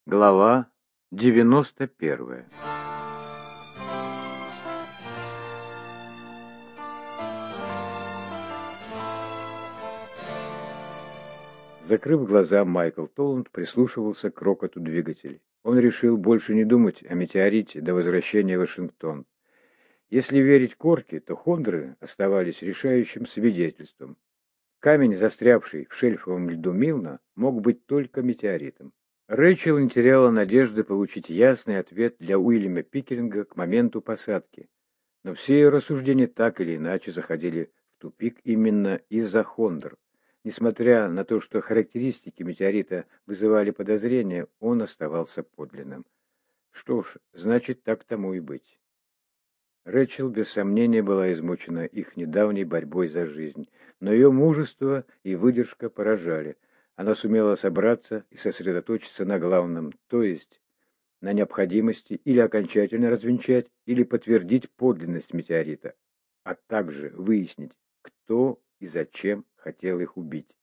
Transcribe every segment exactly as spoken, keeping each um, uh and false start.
Глава девяносто первая. Закрыв глаза, Майкл Толланд прислушивался к рокоту двигателей. Он решил больше не думать о метеорите до возвращения в Вашингтон. Если верить Корке, то хондры оставались решающим свидетельством. Камень, застрявший в шельфовом льду Милна, мог быть только метеоритом. Рэйчел не теряла надежды получить ясный ответ для Уильяма Пикеринга к моменту посадки, но все ее рассуждения так или иначе заходили в тупик именно из-за хондр. Несмотря на то, что характеристики метеорита вызывали подозрения, он оставался подлинным. Что ж, значит, так тому и быть. Рэйчел без сомнения была измучена их недавней борьбой за жизнь, но ее мужество и выдержка поражали. Она сумела собраться и сосредоточиться на главном, то есть на необходимости или окончательно развенчать, или подтвердить подлинность метеорита, а также выяснить, кто и зачем хотел их убить.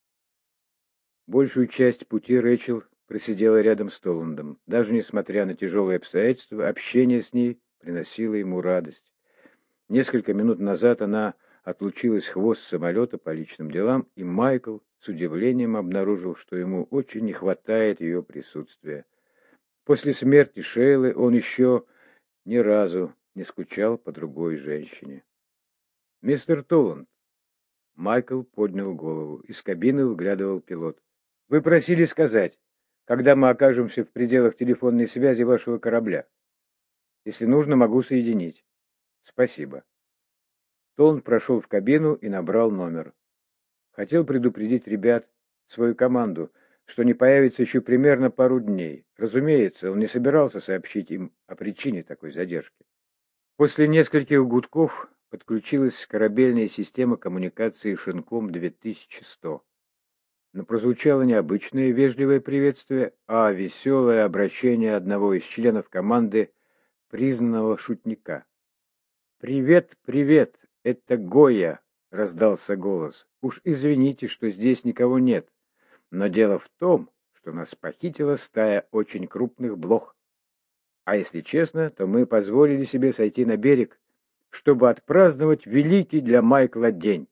Большую часть пути Рэйчел просидела рядом с Толландом. Даже несмотря на тяжелые обстоятельства, общение с ней приносило ему радость. Несколько минут назад она отлучилась в хвост самолета по личным делам, и Майкл с удивлением обнаружил, что ему очень не хватает ее присутствия. После смерти Шейлы он еще ни разу не скучал по другой женщине. «Мистер Толланд!» Майкл поднял голову. Из кабины выглядывал пилот. «Вы просили сказать, когда мы окажемся в пределах телефонной связи вашего корабля. Если нужно, могу соединить». «Спасибо». Толланд прошел в кабину и набрал номер. Хотел предупредить ребят, свою команду, что не появится еще примерно пару дней. Разумеется, он не собирался сообщить им о причине такой задержки. После нескольких гудков подключилась корабельная система коммуникации Шинком две тысячи сто. Но прозвучало не обычное вежливое приветствие, а веселое обращение одного из членов команды, признанного шутника. «Привет, привет, это Гойя!» — раздался голос. «Уж извините, что здесь никого нет, но дело в том, что нас похитила стая очень крупных блох. А если честно, то мы позволили себе сойти на берег, чтобы отпраздновать великий для Майкла день.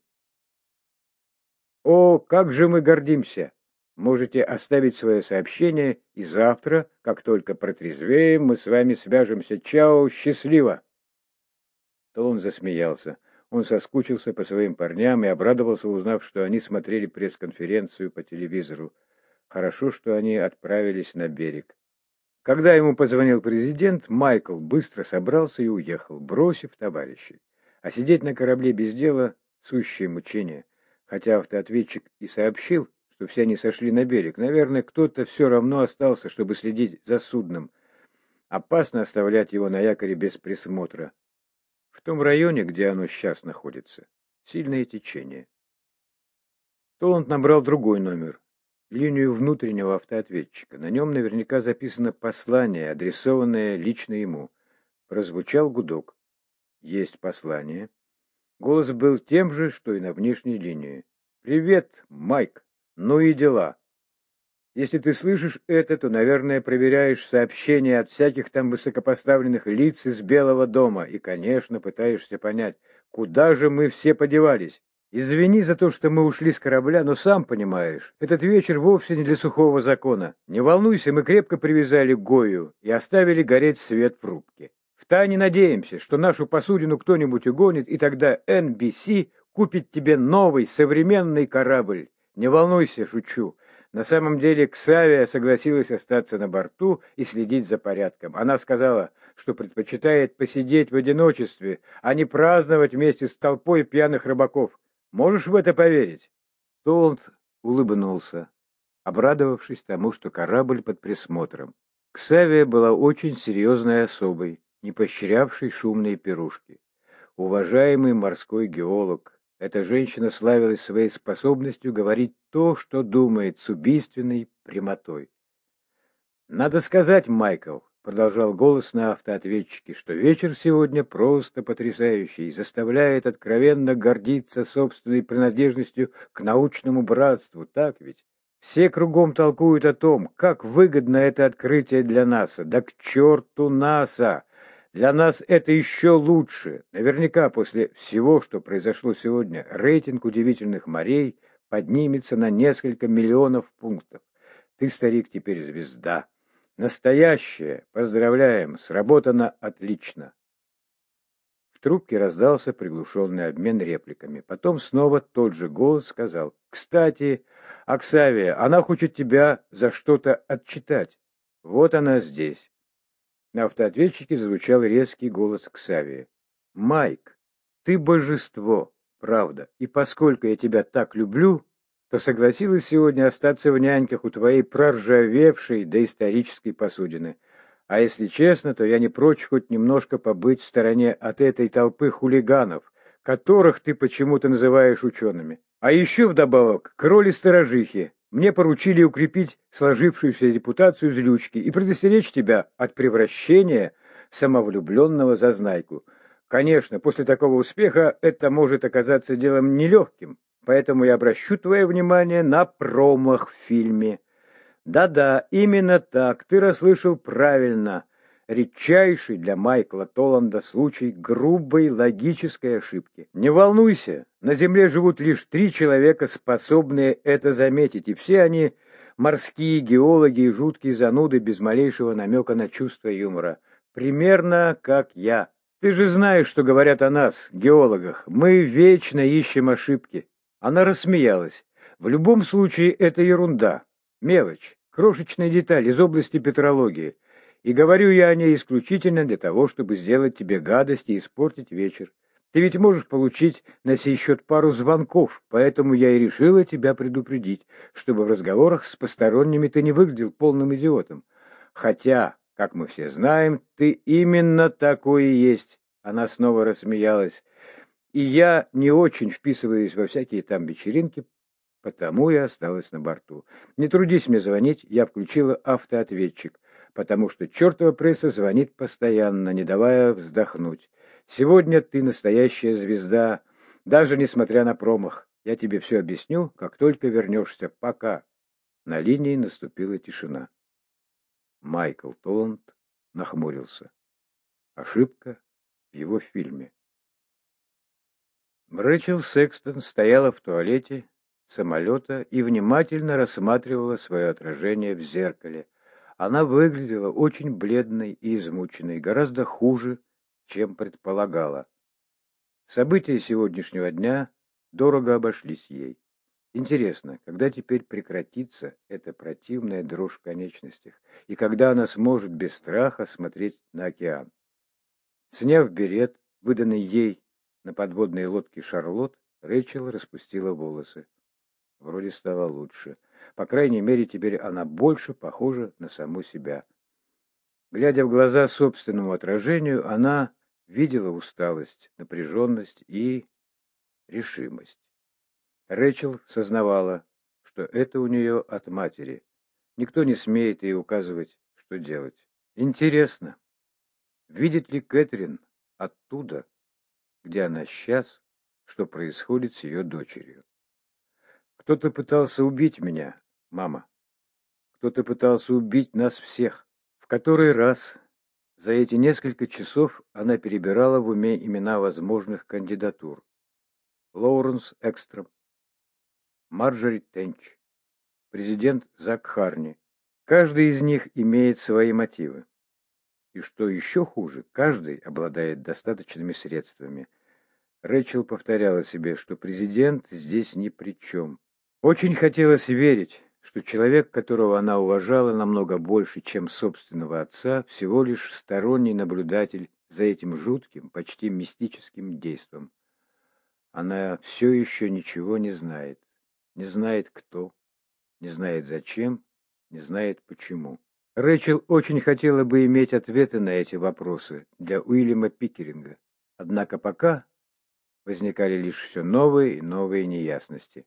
О, как же мы гордимся! Можете оставить свое сообщение, и завтра, как только протрезвеем, мы с вами свяжемся. Чао, счастливо!» То он засмеялся. Он соскучился по своим парням и обрадовался, узнав, что они смотрели пресс-конференцию по телевизору. Хорошо, что они отправились на берег. Когда ему позвонил президент, Майкл быстро собрался и уехал, бросив товарищей. А сидеть на корабле без дела — сущее мучение. Хотя автоответчик и сообщил, что все они сошли на берег, наверное, кто-то все равно остался, чтобы следить за судном. Опасно оставлять его на якоре без присмотра. В том районе, где оно сейчас находится, сильное течение. Толланд набрал другой номер, линию внутреннего автоответчика. На нем наверняка записано послание, адресованное лично ему. Прозвучал гудок. Есть послание. Голос был тем же, что и на внешней линии. «Привет, Майк. Ну и дела. Если ты слышишь это, то, наверное, проверяешь сообщения от всяких там высокопоставленных лиц из Белого дома и, конечно, пытаешься понять, куда же мы все подевались. Извини за то, что мы ушли с корабля, но сам понимаешь, этот вечер вовсе не для сухого закона. Не волнуйся, мы крепко привязали Гою и оставили гореть свет в рубке. Втайне надеемся, что нашу посудину кто-нибудь угонит, и тогда эн би си купит тебе новый современный корабль. Не волнуйся, шучу. На самом деле Ксавия согласилась остаться на борту и следить за порядком. Она сказала, что предпочитает посидеть в одиночестве, а не праздновать вместе с толпой пьяных рыбаков. Можешь в это поверить?» Толланд улыбнулся, обрадовавшись тому, что корабль под присмотром. Ксавия была очень серьезной особой, не поощрявшей шумные пирушки. Уважаемый морской геолог, эта женщина славилась своей способностью говорить то, что думает, с убийственной прямотой. «Надо сказать, Майкл», — продолжал голос на автоответчике, «что вечер сегодня просто потрясающий и заставляет откровенно гордиться собственной принадлежностью к научному братству, так ведь?» Все кругом толкуют о том, как выгодно это открытие для НАСА. Да к черту НАСА! Для нас это еще лучше. Наверняка после всего, что произошло сегодня, рейтинг удивительных морей поднимется на несколько миллионов пунктов. Ты, старик, теперь звезда. Настоящая. Поздравляем. Сработано отлично. В трубке раздался приглушенный обмен репликами. Потом снова тот же голос сказал: «Кстати, Оксавия, она хочет тебя за что-то отчитать. Вот она здесь». На автоответчике зазвучал резкий голос Ксавии. «Майк, ты божество, правда, и поскольку я тебя так люблю, то согласилась сегодня остаться в няньках у твоей проржавевшей доисторической посудины. А если честно, то я не прочь хоть немножко побыть в стороне от этой толпы хулиганов, которых ты почему-то называешь учеными. А еще вдобавок к роли сторожихи мне поручили укрепить сложившуюся репутацию злючки и предостеречь тебя от превращения самовлюбленного зазнайку. Конечно, после такого успеха это может оказаться делом нелегким, поэтому я обращу твое внимание на промах в фильме. Да-да, именно так, ты расслышал правильно. Редчайший для Майкла Толланда случай грубой логической ошибки. Не волнуйся, на Земле живут лишь три человека, способные это заметить, и все они морские геологи и жуткие зануды без малейшего намека на чувство юмора. Примерно как я. Ты же знаешь, что говорят о нас, геологах. Мы вечно ищем ошибки. Она рассмеялась. В любом случае, это ерунда. Мелочь, крошечная деталь из области петрологии. И говорю я о ней исключительно для того, чтобы сделать тебе гадость и испортить вечер. Ты ведь можешь получить на сей счет пару звонков, поэтому я и решила тебя предупредить, чтобы в разговорах с посторонними ты не выглядел полным идиотом. Хотя, как мы все знаем, ты именно такой и есть. Она снова рассмеялась. И я не очень вписываюсь во всякие там вечеринки, потому и осталась на борту. Не трудись мне звонить, я включила автоответчик, потому что чертова пресса звонит постоянно, не давая вздохнуть. Сегодня ты настоящая звезда, даже несмотря на промах. Я тебе все объясню, как только вернешься. Пока. На линии наступила тишина. Майкл Толланд нахмурился. Ошибка в его фильме. Рэчел Секстон стояла в туалете самолета и внимательно рассматривала свое отражение в зеркале. Она выглядела очень бледной и измученной, гораздо хуже, чем предполагала. События сегодняшнего дня дорого обошлись ей. Интересно, когда теперь прекратится эта противная дрожь в конечностях, и когда она сможет без страха смотреть на океан? Сняв берет, выданный ей на подводной лодке Шарлотт, Рэчел распустила волосы. Вроде стало лучше. По крайней мере, теперь она больше похожа на саму себя. Глядя в глаза собственному отражению, она видела усталость, напряженность и решимость. Рэчел сознавала, что это у нее от матери. Никто не смеет ей указывать, что делать. Интересно, видит ли Кэтрин оттуда, где она сейчас, что происходит с ее дочерью? Кто-то пытался убить меня, мама. Кто-то пытался убить нас всех. В который раз за эти несколько часов она перебирала в уме имена возможных кандидатур. Лоуренс Экстром, Марджори Тенч, президент Зак Харни. Каждый из них имеет свои мотивы. И что еще хуже, каждый обладает достаточными средствами. Рэчел повторяла себе, что президент здесь ни при чем. Очень хотелось верить, что человек, которого она уважала намного больше, чем собственного отца, всего лишь сторонний наблюдатель за этим жутким, почти мистическим действом. Она все еще ничего не знает. Не знает кто, не знает зачем, не знает почему. Рэчел очень хотела бы иметь ответы на эти вопросы для Уильяма Пикеринга. Однако пока возникали лишь все новые и новые неясности.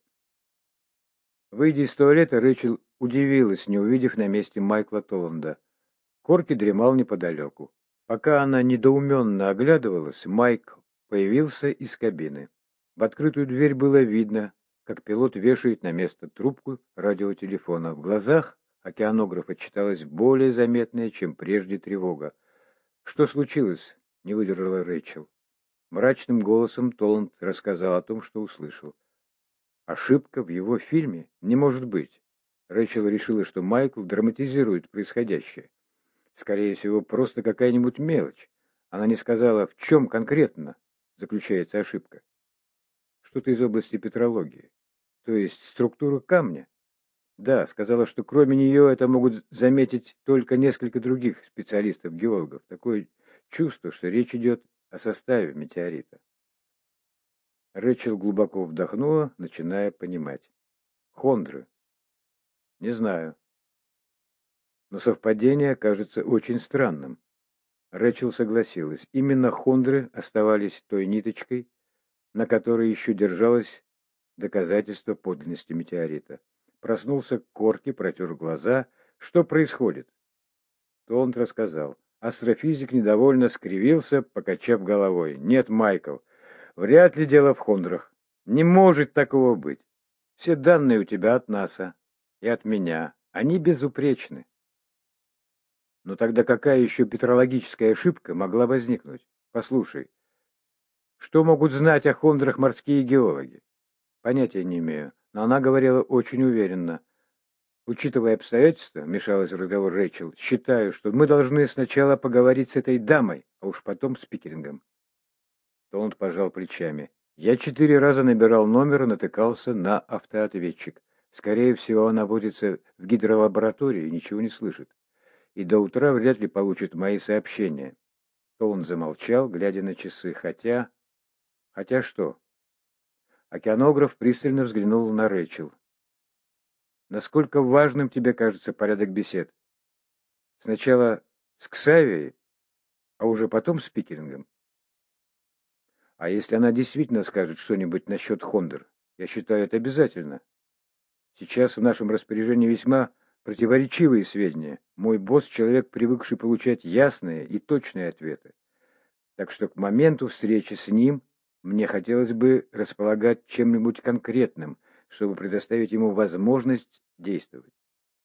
Выйдя из туалета, Рэчел удивилась, не увидев на месте Майкла Толланда. Корки дремал неподалеку. Пока она недоуменно оглядывалась, Майк появился из кабины. В открытую дверь было видно, как пилот вешает на место трубку радиотелефона. В глазах океанографа читалась более заметная, чем прежде, тревога. «Что случилось?» — не выдержала Рэйчел. Мрачным голосом Толланд рассказал о том, что услышал. Ошибка в его фильме? Не может быть. Рэйчел решила, что Майкл драматизирует происходящее. Скорее всего, просто какая-нибудь мелочь. Она не сказала, в чем конкретно заключается ошибка. Что-то из области петрологии. То есть структура камня. Да, сказала, что кроме нее это могут заметить только несколько других специалистов-геологов. Такое чувство, что речь идет о составе метеорита. Рэйчел глубоко вдохнула, начиная понимать. Хондры. Не знаю. Но совпадение кажется очень странным. Рэчел согласилась. Именно хондры оставались той ниточкой, на которой еще держалось доказательство подлинности метеорита. Проснулся к корке, протер глаза. Что происходит? Толланд рассказал. Астрофизик недовольно скривился, покачав головой. Нет, Майкл, вряд ли дело в хондрах. Не может такого быть. Все данные у тебя от НАСА и от меня. Они безупречны. Но тогда какая еще петрологическая ошибка могла возникнуть? Послушай, что могут знать о хондрах морские геологи? Понятия не имею, но она говорила очень уверенно. Учитывая обстоятельства, вмешалась в разговор Рэйчел, считаю, что мы должны сначала поговорить с этой дамой, а уж потом с Пикерингом. Толланд пожал плечами. Я четыре раза набирал номер и натыкался на автоответчик. Скорее всего, она возится в гидролаборатории и ничего не слышит. И до утра вряд ли получит мои сообщения. То он замолчал, глядя на часы. Хотя... Хотя что? Океанограф пристально взглянул на Рэйчел. Насколько важным тебе кажется порядок бесед? Сначала с Ксавией, а уже потом с Пикерингом? А если она действительно скажет что-нибудь насчет Хондр? Я считаю это обязательно. Сейчас в нашем распоряжении весьма противоречивые сведения. Мой босс — человек, привыкший получать ясные и точные ответы. Так что к моменту встречи с ним мне хотелось бы располагать чем-нибудь конкретным, чтобы предоставить ему возможность действовать.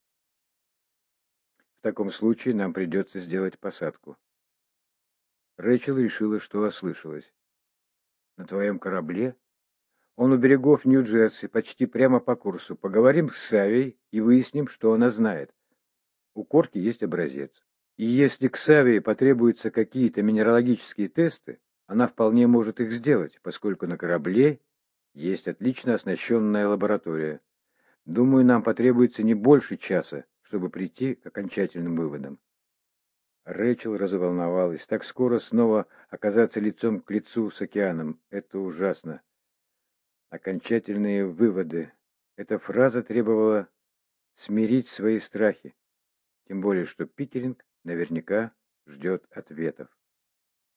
В таком случае нам придется сделать посадку. Рэйчел решила, что ослышалась. На твоем корабле? Он у берегов Нью-Джерси, почти прямо по курсу. Поговорим с Савией и выясним, что она знает. У Корки есть образец. И если к Савии потребуются какие-то минералогические тесты, она вполне может их сделать, поскольку на корабле есть отлично оснащенная лаборатория. Думаю, нам потребуется не больше часа, чтобы прийти к окончательным выводам. Рэйчел разволновалась. Так скоро снова оказаться лицом к лицу с океаном. Это ужасно. Окончательные выводы. Эта фраза требовала смирить свои страхи. Тем более, что Пикеринг наверняка ждет ответов.